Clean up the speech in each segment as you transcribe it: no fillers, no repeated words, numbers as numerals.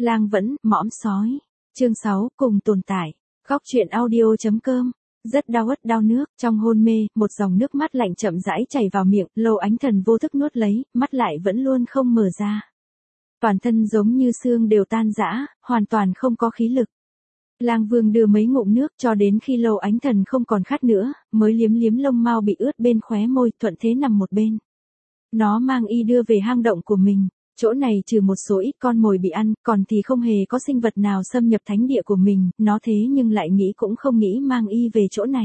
Lang vẫn, mõm sói. Chương 6, cùng tồn tại. Góc truyện audio.com. Rất đau ớt đau nước, trong hôn mê, một dòng nước mắt lạnh chậm rãi chảy vào miệng, Lâu Ánh Thần vô thức nuốt lấy, mắt lại vẫn luôn không mở ra. Toàn thân giống như xương đều tan rã, hoàn toàn không có khí lực. Lang Vương đưa mấy ngụm nước cho đến khi Lâu Ánh Thần không còn khát nữa, mới liếm liếm lông mao bị ướt bên khóe môi, thuận thế nằm một bên. Nó mang y đưa về hang động của mình. Chỗ này trừ một số ít con mồi bị ăn, còn thì không hề có sinh vật nào xâm nhập thánh địa của mình, nó thế nhưng lại nghĩ cũng không nghĩ mang y về chỗ này.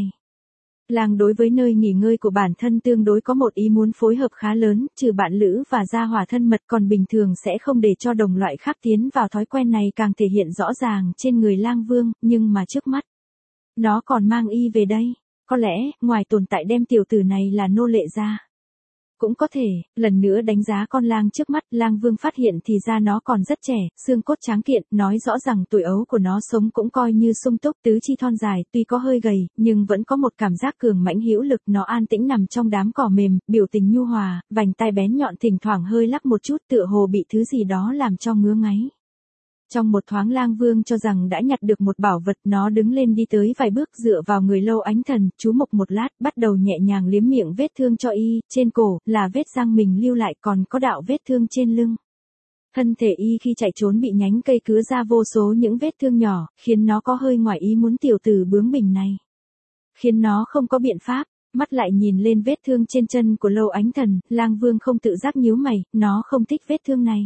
Lang đối với nơi nghỉ ngơi của bản thân tương đối có một ý muốn phối hợp khá lớn, trừ bạn lữ và gia hỏa thân mật còn bình thường sẽ không để cho đồng loại khác tiến vào, thói quen này càng thể hiện rõ ràng trên người Lang Vương, nhưng mà trước mắt, nó còn mang y về đây, có lẽ, ngoài tồn tại đem tiểu tử này là nô lệ ra. Cũng có thể, lần nữa đánh giá con lang trước mắt, Lang Vương phát hiện thì ra nó còn rất trẻ, xương cốt tráng kiện, nói rõ rằng tuổi ấu của nó sống cũng coi như sung túc, tứ chi thon dài, tuy có hơi gầy, nhưng vẫn có một cảm giác cường mãnh hữu lực, nó an tĩnh nằm trong đám cỏ mềm, biểu tình nhu hòa, vành tai bén nhọn thỉnh thoảng hơi lắc một chút, tựa hồ bị thứ gì đó làm cho ngứa ngáy. Trong một thoáng Lang Vương cho rằng đã nhặt được một bảo vật, nó đứng lên đi tới vài bước dựa vào người Lâu Ánh Thần, chú mục một lát, bắt đầu nhẹ nhàng liếm miệng vết thương cho y, trên cổ, là vết răng mình lưu lại, còn có đạo vết thương trên lưng. Thân thể y khi chạy trốn bị nhánh cây cứa ra vô số những vết thương nhỏ, khiến nó có hơi ngoài ý muốn tiểu tử bướng bỉnh này. Khiến nó không có biện pháp, mắt lại nhìn lên vết thương trên chân của Lâu Ánh Thần, Lang Vương không tự giác nhíu mày, nó không thích vết thương này.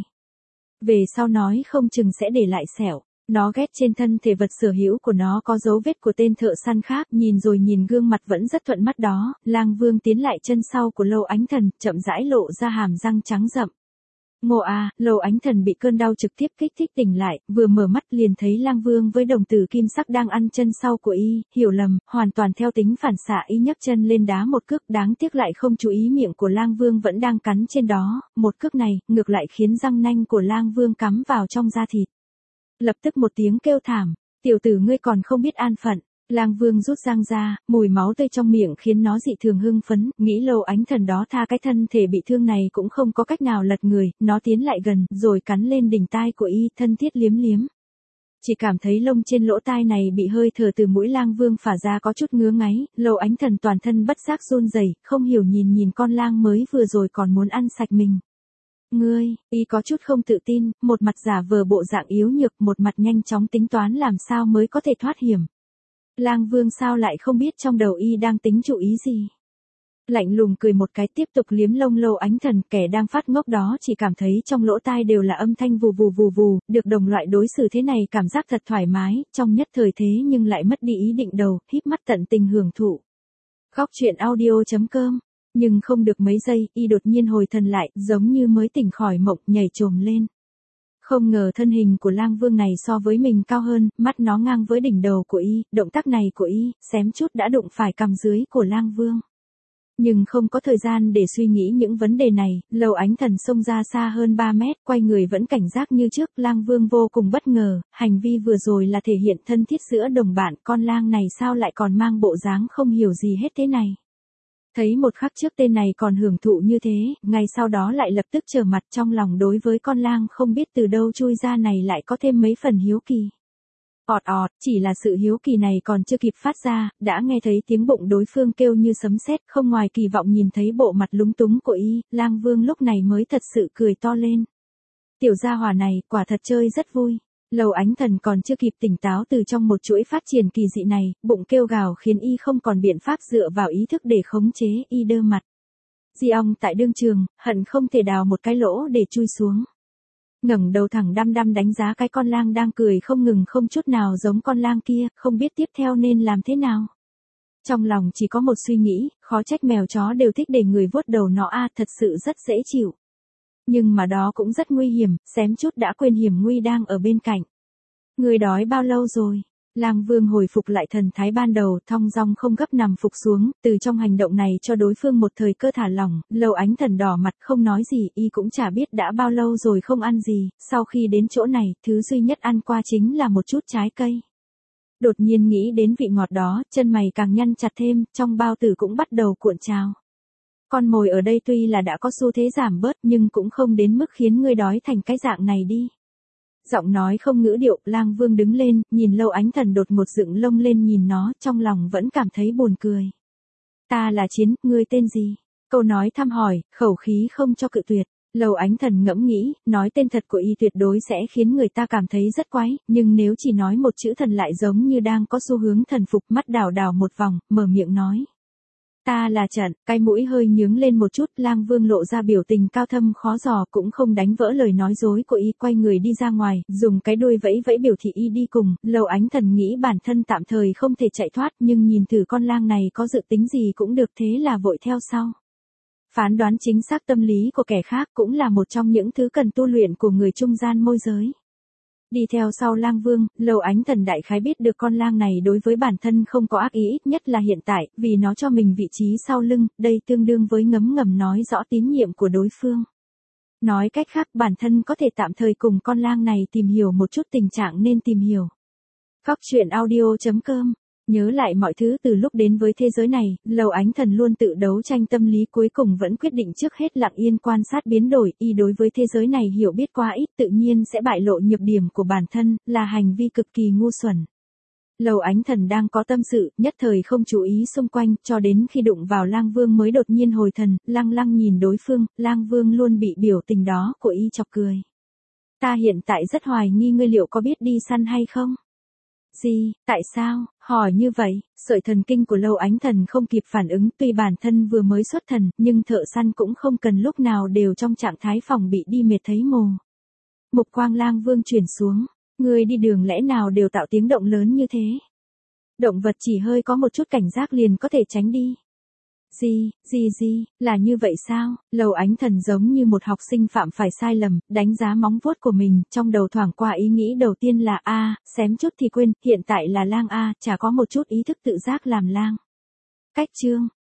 Về sau nói không chừng sẽ để lại sẹo. Nó ghét trên thân thể vật sở hữu của nó có dấu vết của tên thợ săn khác, nhìn rồi nhìn gương mặt vẫn rất thuận mắt đó, Lang Vương tiến lại chân sau của Lâu Ánh Thần, chậm rãi lộ ra hàm răng trắng rậm. Ngộ à, Lâu Ánh Thần bị cơn đau trực tiếp kích thích tỉnh lại, vừa mở mắt liền thấy Lang Vương với đồng tử kim sắc đang ăn chân sau của y, hiểu lầm, hoàn toàn theo tính phản xạ y nhấc chân lên đá một cước, đáng tiếc lại không chú ý miệng của Lang Vương vẫn đang cắn trên đó, một cước này, ngược lại khiến răng nanh của Lang Vương cắm vào trong da thịt. Lập tức một tiếng kêu thảm, tiểu tử ngươi còn không biết an phận. Lang Vương rút răng ra, mùi máu tươi trong miệng khiến nó dị thường hưng phấn, nghĩ Lâu Ánh Thần đó tha cái thân thể bị thương này cũng không có cách nào lật người, nó tiến lại gần, rồi cắn lên đỉnh tai của y, thân thiết liếm liếm. Chỉ cảm thấy lông trên lỗ tai này bị hơi thở từ mũi Lang Vương phả ra có chút ngứa ngáy, Lâu Ánh Thần toàn thân bất giác run rẩy, không hiểu nhìn con lang mới vừa rồi còn muốn ăn sạch mình. Ngươi, y có chút không tự tin, một mặt giả vờ bộ dạng yếu nhược, một mặt nhanh chóng tính toán làm sao mới có thể thoát hiểm. Lang Vương sao lại không biết trong đầu y đang tính chủ ý gì. Lạnh lùng cười một cái tiếp tục liếm lông Lâu Ánh Thần, kẻ đang phát ngốc đó chỉ cảm thấy trong lỗ tai đều là âm thanh vù vù, được đồng loại đối xử thế này cảm giác thật thoải mái, trong nhất thời thế nhưng lại mất đi ý định đầu, híp mắt tận tình hưởng thụ. Góc truyện audio.com. Nhưng không được mấy giây, y đột nhiên hồi thần lại, giống như mới tỉnh khỏi mộng, nhảy chồm lên. Không ngờ thân hình của Lang Vương này so với mình cao hơn, mắt nó ngang với đỉnh đầu của y, động tác này của y, xém chút đã đụng phải cằm dưới của Lang Vương. Nhưng không có thời gian để suy nghĩ những vấn đề này, Lâu Ánh Thần xông ra xa hơn 3 mét, quay người vẫn cảnh giác như trước, Lang Vương vô cùng bất ngờ, hành vi vừa rồi là thể hiện thân thiết giữa đồng bạn, con lang này sao lại còn mang bộ dáng không hiểu gì hết thế này. Thấy một khắc trước tên này còn hưởng thụ như thế, ngay sau đó lại lập tức trở mặt, trong lòng đối với con lang không biết từ đâu chui ra này lại có thêm mấy phần hiếu kỳ. Chỉ là sự hiếu kỳ này còn chưa kịp phát ra, đã nghe thấy tiếng bụng đối phương kêu như sấm sét, không ngoài kỳ vọng nhìn thấy bộ mặt lúng túng của y, Lang Vương lúc này mới thật sự cười to lên. Tiểu gia hỏa này, quả thật chơi rất vui. Lâu Ánh Thần còn chưa kịp tỉnh táo từ trong một chuỗi phát triển kỳ dị này, bụng kêu gào khiến y không còn biện pháp dựa vào ý thức để khống chế, y đơ mặt. Di ong tại đương trường, hận không thể đào một cái lỗ để chui xuống. Ngẩng đầu thẳng đăm đăm đánh giá cái con lang đang cười không ngừng không chút nào giống con lang kia, không biết tiếp theo nên làm thế nào. Trong lòng chỉ có một suy nghĩ, khó trách mèo chó đều thích để người vuốt đầu nó thật sự rất dễ chịu. Nhưng mà đó cũng rất nguy hiểm, xém chút đã quên hiểm nguy đang ở bên cạnh. Người đói bao lâu rồi? Lang Vương hồi phục lại thần thái ban đầu, thong dong không gấp nằm phục xuống, từ trong hành động này cho đối phương một thời cơ thả lỏng, Lâu Ánh Thần đỏ mặt không nói gì, y cũng chả biết đã bao lâu rồi không ăn gì, sau khi đến chỗ này, thứ duy nhất ăn qua chính là một chút trái cây. Đột nhiên nghĩ đến vị ngọt đó, chân mày càng nhăn chặt thêm, trong bao tử cũng bắt đầu cuộn trào. Con mồi ở đây tuy là đã có xu thế giảm bớt nhưng cũng không đến mức khiến ngươi đói thành cái dạng này đi. Giọng nói không ngữ điệu, Lang Vương đứng lên, nhìn Lâu Ánh Thần đột ngột dựng lông lên nhìn nó, trong lòng vẫn cảm thấy buồn cười. Ta là Chiến, ngươi tên gì? Câu nói thăm hỏi, khẩu khí không cho cự tuyệt. Lâu Ánh Thần ngẫm nghĩ, nói tên thật của y tuyệt đối sẽ khiến người ta cảm thấy rất quái, nhưng nếu chỉ nói một chữ thần lại giống như đang có xu hướng thần phục, mắt đảo đảo một vòng, mở miệng nói. Ta là Trận, cái mũi hơi nhướng lên một chút, Lang Vương lộ ra biểu tình cao thâm khó dò, cũng không đánh vỡ lời nói dối của y, quay người đi ra ngoài, dùng cái đuôi vẫy vẫy biểu thị y đi cùng. Lâu Ánh Thần nghĩ bản thân tạm thời không thể chạy thoát, nhưng nhìn thử con lang này có dự tính gì cũng được, thế là vội theo sau. Phán đoán chính xác tâm lý của kẻ khác cũng là một trong những thứ cần tu luyện của người trung gian môi giới. Đi theo sau Lang Vương, Lâu Ánh Thần đại khái biết được con lang này đối với bản thân không có ác ý, ít nhất là hiện tại, vì nó cho mình vị trí sau lưng, đây tương đương với ngấm ngầm nói rõ tín nhiệm của đối phương. Nói cách khác, bản thân có thể tạm thời cùng con lang này tìm hiểu một chút tình trạng nên tìm hiểu. Góc truyện audio.com. Nhớ lại mọi thứ từ lúc đến với thế giới này, Lâu Ánh Thần luôn tự đấu tranh tâm lý, cuối cùng vẫn quyết định trước hết lặng yên quan sát biến đổi, y đối với thế giới này hiểu biết quá ít, tự nhiên sẽ bại lộ nhược điểm của bản thân, là hành vi cực kỳ ngu xuẩn. Lâu Ánh Thần đang có tâm sự, nhất thời không chú ý xung quanh, cho đến khi đụng vào Lang Vương mới đột nhiên hồi thần, lăng lăng nhìn đối phương, Lang Vương luôn bị biểu tình đó của y chọc cười. Ta hiện tại rất hoài nghi ngươi liệu có biết đi săn hay không? Gì, tại sao, hỏi như vậy, sợi thần kinh của Lâu Ánh Thần không kịp phản ứng, tuy bản thân vừa mới xuất thần, nhưng thợ săn cũng không cần lúc nào đều trong trạng thái phòng bị đi mệt thấy mồ. Mục quang Lang Vương chuyển xuống, người đi đường lẽ nào đều tạo tiếng động lớn như thế? Động vật chỉ hơi có một chút cảnh giác liền có thể tránh đi. Gì, là như vậy sao? Lâu Ánh Thần giống như một học sinh phạm phải sai lầm, đánh giá móng vuốt của mình, trong đầu thoảng qua ý nghĩ đầu tiên là xém chút thì quên, hiện tại là lang chả có một chút ý thức tự giác làm lang. Cách chương